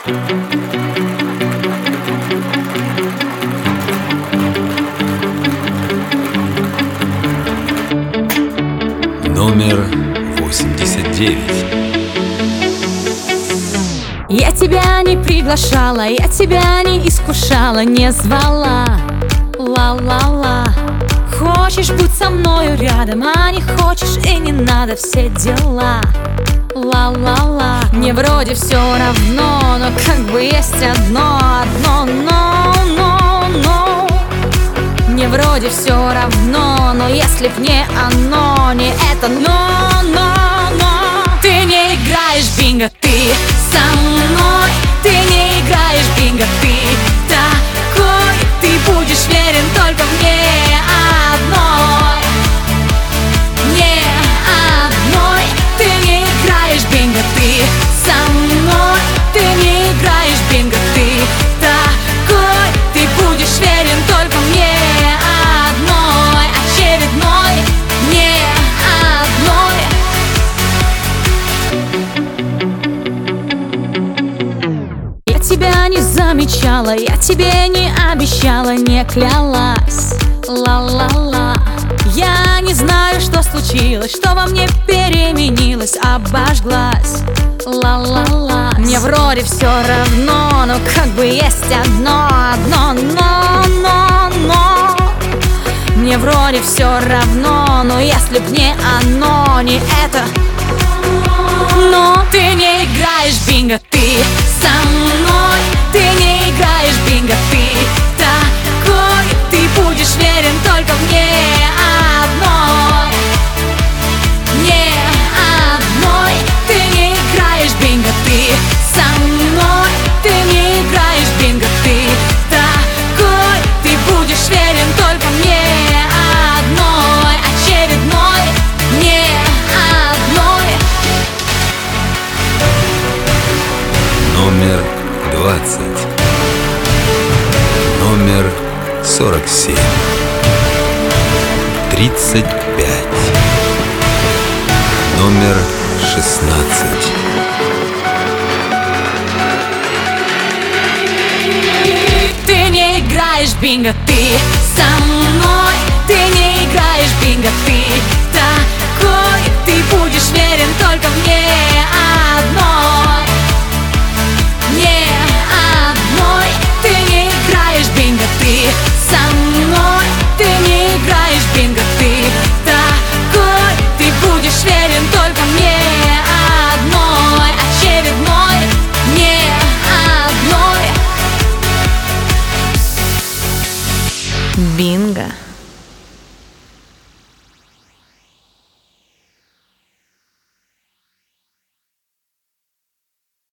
Номер 89. Я тебя не приглашала, я тебя не искушала, не звала. Ла-ла-ла. Хочешь, будь со мною рядом, а не хочешь и не надо, все дела. Ла-ла-ла. Мне вроде все равно, но как бы есть одно но. Мне вроде все равно, но если б не оно, не это но. Ты не играешь бинго, ты со мной. Ты не играешь бинго, ты такой. Ты будешь верен только мне одной. Мне одной. Ты не играешь бинго, ты со мной. Ты не играешь бинго, ты такой. Ты будешь верен только мне одной. Очередной, не одной. Я тебя не замечала, я тебе не обещала, не клялась. Ла-ла-ла. Я не знаю, что случилось, что во мне переменилось, обожглась. Ла-ла-ла. Мне вроде все равно, но как бы есть одно но. Мне вроде все равно, но если б не оно, не это. Но ты не играешь бинго, ты со мной. Ты не играешь бинго, ты такой. Ты будешь верен только мне одной. Не одной. Ты не играешь бинго, ты со мной. Ты не играешь бинго, ты такой. Ты будешь верен только мне одной. Очередной, не одной. Номер 20. Номер 47. 35. Номер 16. Ты не играешь бинго, ты со мной. Ты не играешь бинго, ты такой. Ты будешь верен только мне одной. Не одной. Ты не играешь бинго, ты со мной. Ты не играешь бинго, ты такой. Ты будешь верен только мне одной. Очередной, не одной. Бинго.